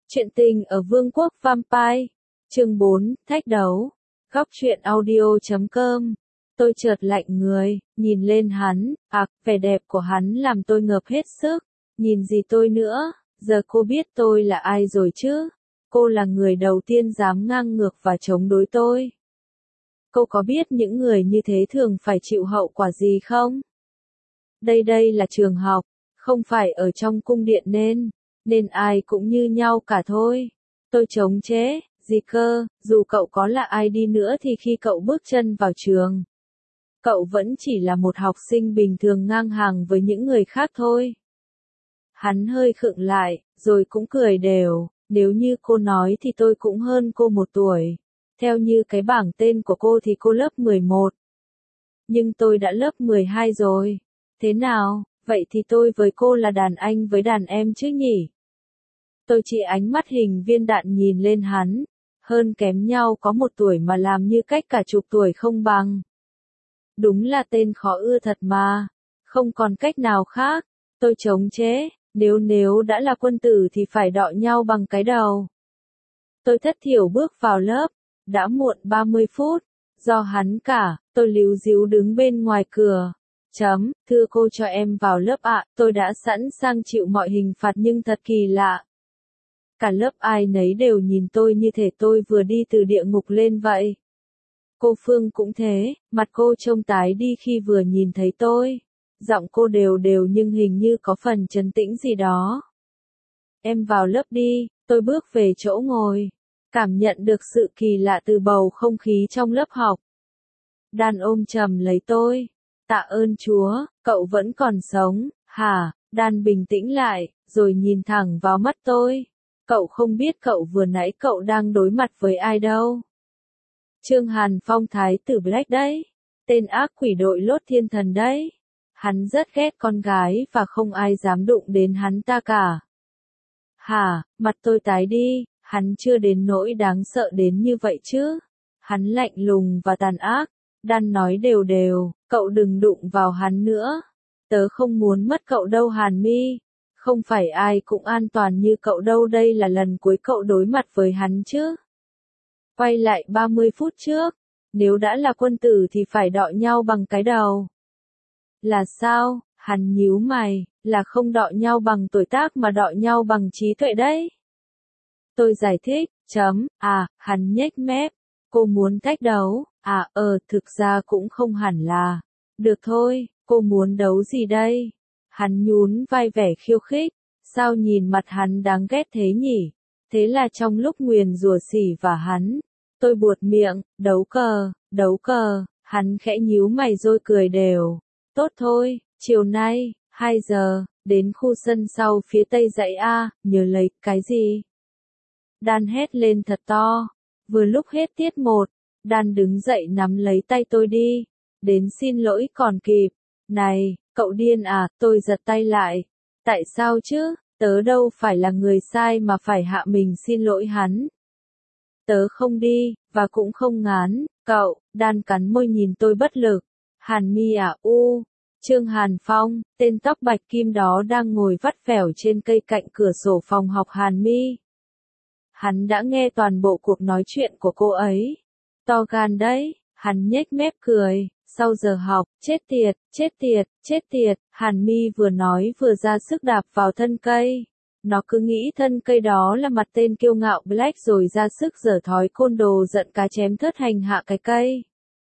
Chuyện tình ở Vương quốc Vampire. Chương 4, thách đấu. Góc truyện audio.com. Tôi chợt lạnh người, nhìn lên hắn, vẻ đẹp của hắn làm tôi ngợp hết sức. Nhìn gì tôi nữa, giờ cô biết tôi là ai rồi chứ? Cô là người đầu tiên dám ngang ngược và chống đối tôi. Cô có biết những người như thế thường phải chịu hậu quả gì không? Đây là trường học, không phải ở trong cung điện nên ai cũng như nhau cả thôi. Tôi chống chế, gì cơ, dù cậu có là ai đi nữa thì khi cậu bước chân vào trường, cậu vẫn chỉ là một học sinh bình thường ngang hàng với những người khác thôi. Hắn hơi khựng lại, rồi cũng cười đều, nếu như cô nói thì tôi cũng hơn cô 1 tuổi. Theo như cái bảng tên của cô thì cô lớp 11. Nhưng tôi đã lớp 12 rồi. Thế nào, vậy thì tôi với cô là đàn anh với đàn em chứ nhỉ? Tôi chỉ ánh mắt hình viên đạn nhìn lên hắn, hơn kém nhau có 1 tuổi mà làm như cách cả chục tuổi không bằng. Đúng là tên khó ưa thật mà, không còn cách nào khác. Tôi chống chế, nếu đã là quân tử thì phải đọ nhau bằng cái đầu. Tôi thất thiểu bước vào lớp, đã muộn 30 phút, do hắn cả, tôi líu díu đứng bên ngoài cửa. Thưa cô cho em vào lớp ạ, tôi đã sẵn sàng chịu mọi hình phạt nhưng thật kỳ lạ. Cả lớp ai nấy đều nhìn tôi như thể tôi vừa đi từ địa ngục lên vậy. Cô Phương cũng thế, mặt cô trông tái đi khi vừa nhìn thấy tôi. Giọng cô đều nhưng hình như có phần trấn tĩnh gì đó. Em vào lớp đi, tôi bước về chỗ ngồi. Cảm nhận được sự kỳ lạ từ bầu không khí trong lớp học. Đan ôm chầm lấy tôi. Tạ ơn Chúa, cậu vẫn còn sống, hả? Đan bình tĩnh lại, rồi nhìn thẳng vào mắt tôi. Cậu không biết cậu vừa nãy cậu đang đối mặt với ai đâu. Trương Hàn Phong thái tử Black đấy. Tên ác quỷ đội lốt thiên thần đấy. Hắn rất ghét con gái và không ai dám đụng đến hắn ta cả. Hả, mặt tôi tái đi, hắn chưa đến nỗi đáng sợ đến như vậy chứ. Hắn lạnh lùng và tàn ác. Đan nói đều, cậu đừng đụng vào hắn nữa. Tớ không muốn mất cậu đâu Hàn Mi. Không phải ai cũng an toàn như cậu đâu, đây là lần cuối cậu đối mặt với hắn chứ. Quay lại 30 phút trước, nếu đã là quân tử thì phải đọ nhau bằng cái đầu. Là sao? Hắn nhíu mày, là không đọ nhau bằng tuổi tác mà đọ nhau bằng trí tuệ đấy. Tôi giải thích, hắn nhếch mép. Cô muốn thách đấu, thực ra cũng không hẳn là. Được thôi, cô muốn đấu gì đây? Hắn nhún vai vẻ khiêu khích, sao nhìn mặt hắn đáng ghét thế nhỉ? Thế là trong lúc nguyền rủa xỉ và hắn, tôi buột miệng, đấu cờ, hắn khẽ nhíu mày rồi cười đều. Tốt thôi, chiều nay, 2 giờ, đến khu sân sau phía tây dãy A, nhớ lấy, cái gì? Đan hét lên thật to. Vừa lúc hết tiết 1, Đan đứng dậy nắm lấy tay tôi đi. Đến xin lỗi còn kịp. Này, cậu điên à, tôi giật tay lại. Tại sao chứ, tớ đâu phải là người sai mà phải hạ mình xin lỗi hắn. Tớ không đi, và cũng không ngán, cậu. Đan cắn môi nhìn tôi bất lực. Hàn Mi à, Trương Hàn Phong, tên tóc bạch kim đó đang ngồi vắt vẻo trên cây cạnh cửa sổ phòng học Hàn Mi. Hắn đã nghe toàn bộ cuộc nói chuyện của cô ấy. To gan đấy, hắn nhếch mép cười. Sau giờ học, chết tiệt, Hàn Mi vừa nói vừa ra sức đạp vào thân cây. Nó cứ nghĩ thân cây đó là mặt tên kiêu ngạo Black rồi ra sức giở thói côn đồ giận cá chém thớt hành hạ cái cây.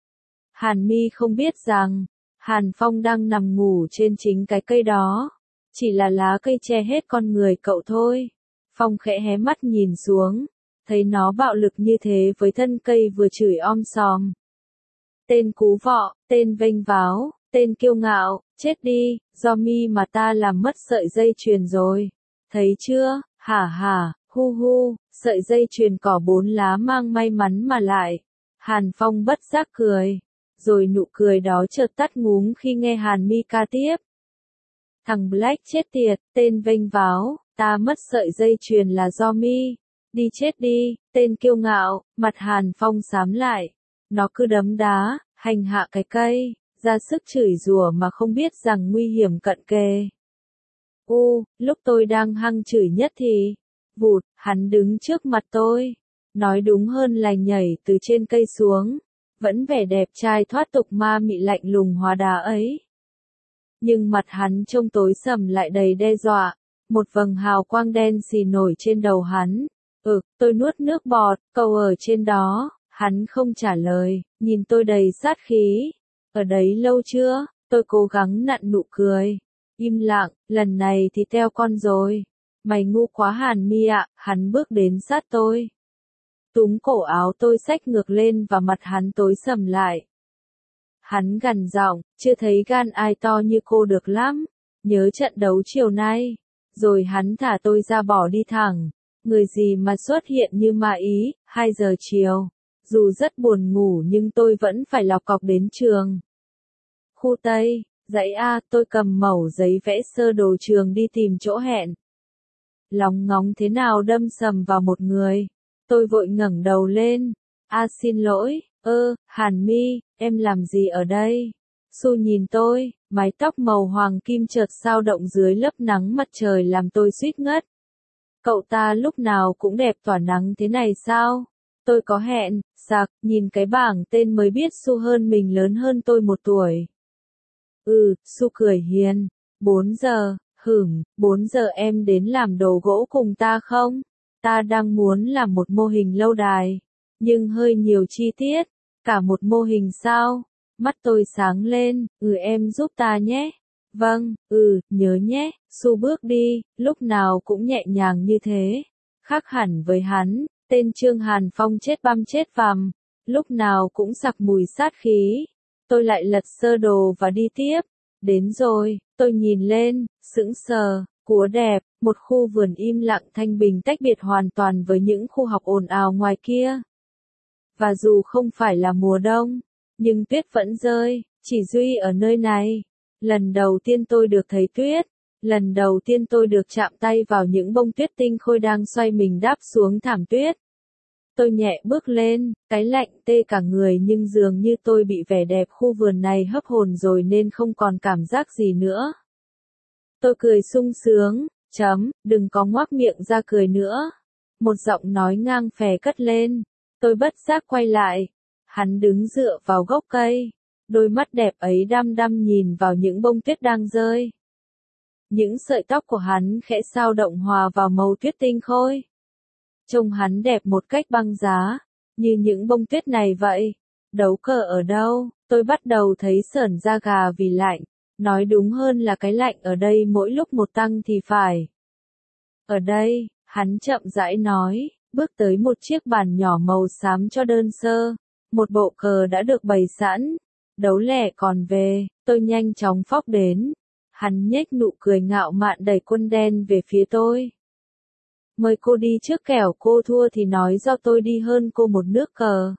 Hàn Mi không biết rằng, Hàn Phong đang nằm ngủ trên chính cái cây đó. Chỉ là lá cây che hết con người cậu thôi. Phong khẽ hé mắt nhìn xuống, thấy nó bạo lực như thế với thân cây vừa chửi om sòm. Tên cú vọ, tên vênh váo, tên kiêu ngạo, chết đi, do mi mà ta làm mất sợi dây chuyền rồi. Thấy chưa, hả, hu, sợi dây chuyền cỏ 4 lá mang may mắn mà lại. Hàn Phong bất giác cười, rồi nụ cười đó chợt tắt ngúm khi nghe Hàn Mi ca tiếp. Thằng Black chết tiệt, tên vênh váo, ta mất sợi dây chuyền là do mi. Đi chết đi, tên kiêu ngạo, mặt Hàn Phong xám lại. Nó cứ đấm đá, hành hạ cái cây, ra sức chửi rủa mà không biết rằng nguy hiểm cận kề. Lúc tôi đang hăng chửi nhất thì, Vụt, hắn đứng trước mặt tôi. Nói đúng hơn là nhảy từ trên cây xuống. Vẫn vẻ đẹp trai thoát tục ma mị lạnh lùng hóa đá ấy. Nhưng mặt hắn trông tối sầm lại đầy đe dọa. Một vầng hào quang đen xì nổi trên đầu hắn. Tôi nuốt nước bọt, cậu ở trên đó. Hắn không trả lời, nhìn tôi đầy sát khí. Ở đấy lâu chưa? Tôi cố gắng nặn nụ cười. Im lặng, lần này thì teo con rồi. Mày ngu quá Hàn Mi ạ, hắn bước đến sát tôi. Túm cổ áo tôi xách ngược lên và mặt hắn tối sầm lại. Hắn gằn giọng, chưa thấy gan ai to như cô được lắm. Nhớ trận đấu chiều nay. Rồi hắn thả tôi ra bỏ đi thẳng. Người gì mà xuất hiện như ma ý, 2 giờ chiều. Dù rất buồn ngủ nhưng tôi vẫn phải lọc cọc đến trường. Khu Tây, dãy A, tôi cầm mẩu giấy vẽ sơ đồ trường đi tìm chỗ hẹn. Lóng ngóng thế nào đâm sầm vào một người. Tôi vội ngẩng đầu lên. Xin lỗi, Hàn Mi, em làm gì ở đây? Su nhìn tôi, mái tóc màu hoàng kim chợt sao động dưới lớp nắng mặt trời làm tôi suýt ngất. Cậu ta lúc nào cũng đẹp tỏa nắng thế này sao? Tôi có hẹn, nhìn cái bảng tên mới biết Su hơn mình lớn hơn tôi 1 tuổi. Su cười hiền. 4 giờ, 4 giờ em đến làm đồ gỗ cùng ta không? Ta đang muốn làm một mô hình lâu đài, nhưng hơi nhiều chi tiết. Cả một mô hình sao? Mắt tôi sáng lên, em giúp ta nhé. Vâng, nhớ nhé. Su bước đi, lúc nào cũng nhẹ nhàng như thế. Khác hẳn với hắn, tên Trương Hàn Phong chết băm chết vằm, lúc nào cũng sặc mùi sát khí. Tôi lại lật sơ đồ và đi tiếp. Đến rồi, tôi nhìn lên, sững sờ, cúa đẹp, một khu vườn im lặng thanh bình tách biệt hoàn toàn với những khu học ồn ào ngoài kia. Và dù không phải là mùa đông, nhưng tuyết vẫn rơi, chỉ duy ở nơi này. Lần đầu tiên tôi được thấy tuyết, lần đầu tiên tôi được chạm tay vào những bông tuyết tinh khôi đang xoay mình đáp xuống thảm tuyết. Tôi nhẹ bước lên, cái lạnh tê cả người nhưng dường như tôi bị vẻ đẹp khu vườn này hấp hồn rồi nên không còn cảm giác gì nữa. Tôi cười sung sướng, đừng có ngoác miệng ra cười nữa. Một giọng nói ngang phè cất lên. Tôi bất giác quay lại. Hắn đứng dựa vào gốc cây. Đôi mắt đẹp ấy đăm đăm nhìn vào những bông tuyết đang rơi. Những sợi tóc của hắn khẽ sao động hòa vào màu tuyết tinh khôi. Trông hắn đẹp một cách băng giá, như những bông tuyết này vậy. Đấu cờ ở đâu? Tôi bắt đầu thấy sởn da gà vì lạnh. Nói đúng hơn là cái lạnh ở đây mỗi lúc một tăng thì phải. Ở đây, hắn chậm rãi nói, bước tới một chiếc bàn nhỏ màu xám cho đơn sơ. Một bộ cờ đã được bày sẵn. Đấu lẻ còn về, tôi nhanh chóng phóc đến. Hắn nhếch nụ cười ngạo mạn đẩy quân đen về phía tôi. Mời cô đi trước kẻo cô thua thì nói do tôi đi hơn cô một nước cờ.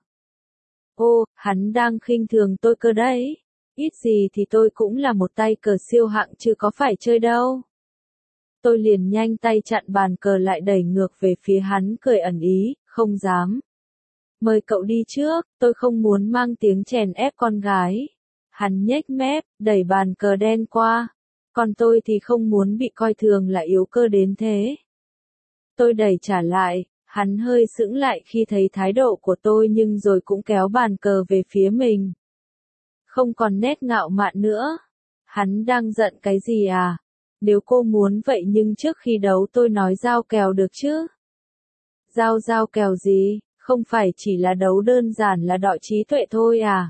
Hắn đang khinh thường tôi cơ đấy. Ít gì thì tôi cũng là một tay cờ siêu hạng chứ có phải chơi đâu. Tôi liền nhanh tay chặn bàn cờ lại đẩy ngược về phía hắn cười ẩn ý, không dám. Mời cậu đi trước, tôi không muốn mang tiếng chèn ép con gái. Hắn nhếch mép, đẩy bàn cờ đen qua. Còn tôi thì không muốn bị coi thường là yếu cơ đến thế. Tôi đẩy trả lại, hắn hơi sững lại khi thấy thái độ của tôi nhưng rồi cũng kéo bàn cờ về phía mình. Không còn nét ngạo mạn nữa. Hắn đang giận cái gì à? Nếu cô muốn vậy nhưng trước khi đấu tôi nói giao kèo được chứ? Giao kèo gì? Không phải chỉ là đấu đơn giản là đọ trí tuệ thôi à?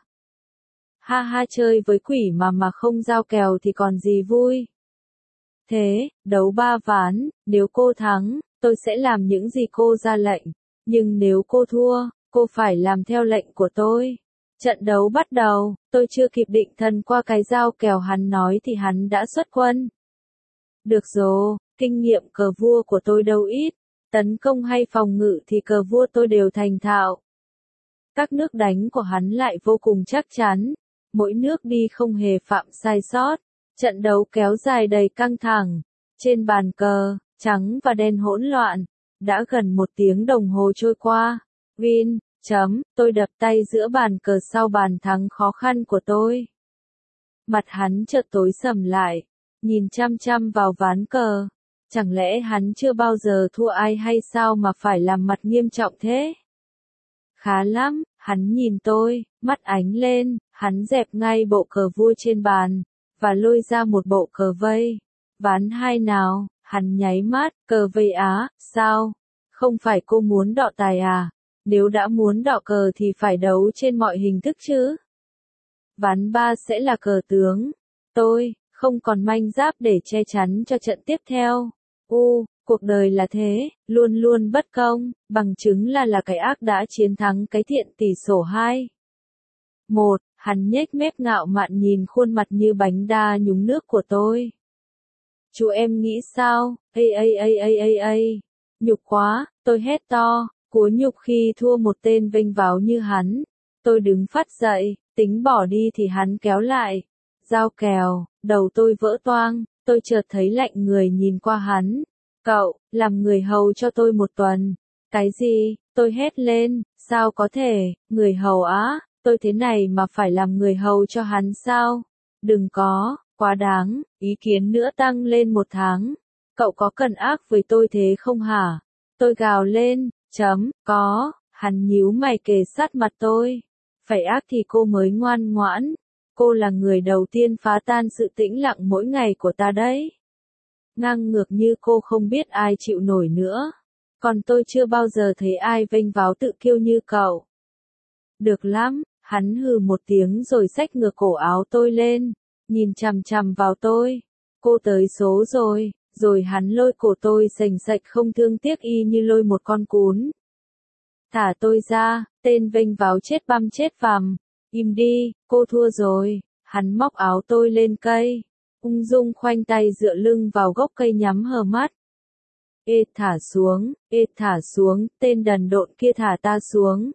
Ha chơi với quỷ mà không giao kèo thì còn gì vui? Thế, đấu 3 ván, nếu cô thắng, tôi sẽ làm những gì cô ra lệnh. Nhưng nếu cô thua, cô phải làm theo lệnh của tôi. Trận đấu bắt đầu, tôi chưa kịp định thần qua cái giao kèo hắn nói thì hắn đã xuất quân. Được rồi, kinh nghiệm cờ vua của tôi đâu ít. Tấn công hay phòng ngự thì cờ vua tôi đều thành thạo. Các nước đánh của hắn lại vô cùng chắc chắn. Mỗi nước đi không hề phạm sai sót. Trận đấu kéo dài đầy căng thẳng. Trên bàn cờ, trắng và đen hỗn loạn. Đã gần 1 tiếng đồng hồ trôi qua. Win, tôi đập tay giữa bàn cờ sau bàn thắng khó khăn của tôi. Mặt hắn chợt tối sầm lại. Nhìn chăm chăm vào ván cờ. Chẳng lẽ hắn chưa bao giờ thua ai hay sao mà phải làm mặt nghiêm trọng thế? Khá lắm, hắn nhìn tôi, mắt ánh lên, hắn dẹp ngay bộ cờ vua trên bàn, và lôi ra một bộ cờ vây. Ván 2 nào, hắn nháy mắt, cờ vây á, sao? Không phải cô muốn đọ tài à? Nếu đã muốn đọ cờ thì phải đấu trên mọi hình thức chứ. Ván 3 sẽ là cờ tướng. Tôi, không còn manh giáp để che chắn cho trận tiếp theo. Cuộc đời là thế, luôn luôn bất công, bằng chứng là cái ác đã chiến thắng cái thiện tỷ số 2-1, hắn nhếch mép ngạo mạn nhìn khuôn mặt như bánh đa nhúng nước của tôi. Chú em nghĩ sao? Nhục quá, tôi hét to, cúa nhục khi thua một tên vênh váo như hắn. Tôi đứng phát dậy, tính bỏ đi thì hắn kéo lại. Dao kèo, đầu tôi vỡ toang, tôi chợt thấy lạnh người nhìn qua hắn. Cậu, làm người hầu cho tôi 1 tuần. Cái gì? Tôi hét lên, sao có thể, người hầu á, tôi thế này mà phải làm người hầu cho hắn sao? Đừng có, quá đáng, ý kiến nữa tăng lên 1 tháng. Cậu có cần ác với tôi thế không hả? Tôi gào lên, có, hắn nhíu mày kề sát mặt tôi. Phải ác thì cô mới ngoan ngoãn. Cô là người đầu tiên phá tan sự tĩnh lặng mỗi ngày của ta đấy. Ngang ngược như cô không biết ai chịu nổi nữa. Còn tôi chưa bao giờ thấy ai vênh váo tự kiêu như cậu. Được lắm, hắn hừ một tiếng rồi xách ngược cổ áo tôi lên, nhìn chằm chằm vào tôi. Cô tới số rồi hắn lôi cổ tôi sành sạch không thương tiếc y như lôi một con cún. Thả tôi ra, tên vênh váo chết băm chết vằm. Im đi, cô thua rồi. Hắn móc áo tôi lên cây, ung dung khoanh tay dựa lưng vào gốc cây nhắm hờ mắt. Thả xuống, tên đần độn kia thả ta xuống.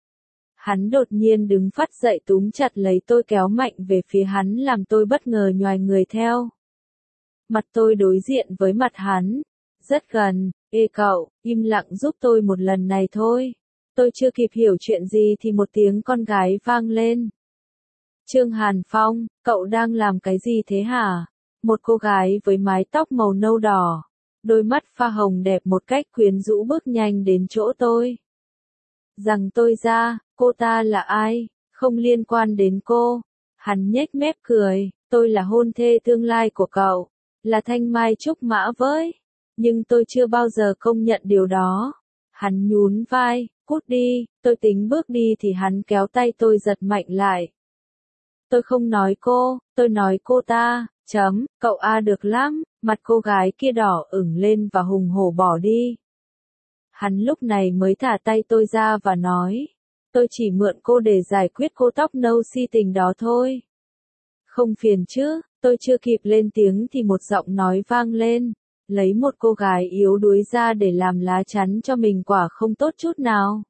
Hắn đột nhiên đứng phắt dậy túm chặt lấy tôi kéo mạnh về phía hắn làm tôi bất ngờ nhoài người theo. Mặt tôi đối diện với mặt hắn, rất gần. Cậu, im lặng giúp tôi một lần này thôi. Tôi chưa kịp hiểu chuyện gì thì một tiếng con gái vang lên. Trương Hàn Phong, cậu đang làm cái gì thế hả? Một cô gái với mái tóc màu nâu đỏ, đôi mắt pha hồng đẹp một cách quyến rũ bước nhanh đến chỗ tôi. Rằng tôi ra, cô ta là ai? Không liên quan đến cô. Hắn nhếch mép cười, tôi là hôn thê tương lai của cậu, là thanh mai trúc mã với. Nhưng tôi chưa bao giờ công nhận điều đó. Hắn nhún vai, cút đi, tôi tính bước đi thì hắn kéo tay tôi giật mạnh lại. Tôi không nói cô, tôi nói cô ta. Cậu được lắm. Mặt cô gái kia đỏ ửng lên và hùng hổ bỏ đi. Hắn lúc này mới thả tay tôi ra và nói, tôi chỉ mượn cô để giải quyết cô tóc nâu si tình đó thôi. Không phiền chứ? Tôi chưa kịp lên tiếng thì một giọng nói vang lên, lấy một cô gái yếu đuối ra để làm lá chắn cho mình quả không tốt chút nào.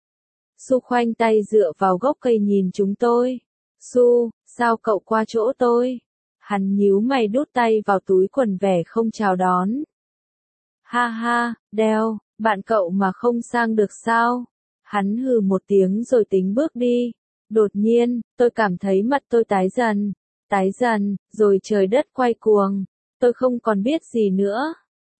Su khoanh tay dựa vào gốc cây nhìn chúng tôi. Su, sao cậu qua chỗ tôi? Hắn nhíu mày đút tay vào túi quần vẻ không chào đón. Ha ha, Đeo, bạn cậu mà không sang được sao? Hắn hừ một tiếng rồi tính bước đi. Đột nhiên, tôi cảm thấy mặt tôi tái dần, rồi trời đất quay cuồng. Tôi không còn biết gì nữa.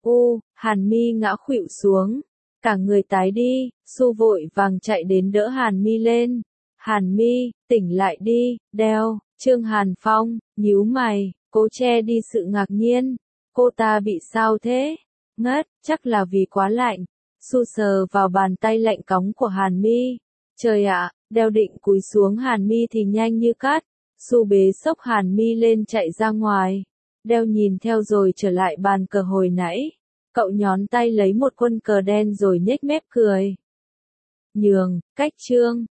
Hàn Mi ngã khuỵu xuống. Cả người tái đi, Su vội vàng chạy đến đỡ Hàn Mi lên. Hàn Mi, tỉnh lại đi, Đeo. Trương Hàn Phong, nhíu mày, cố che đi sự ngạc nhiên. Cô ta bị sao thế? Ngất, chắc là vì quá lạnh. Su sờ vào bàn tay lạnh cóng của Hàn Mi. Trời ạ, Đeo định cúi xuống Hàn Mi thì nhanh như cát. Su bế xốc Hàn Mi lên chạy ra ngoài. Đeo nhìn theo rồi trở lại bàn cờ hồi nãy. Cậu nhón tay lấy một quân cờ đen rồi nhếch mép cười. Nhường, cách Trương.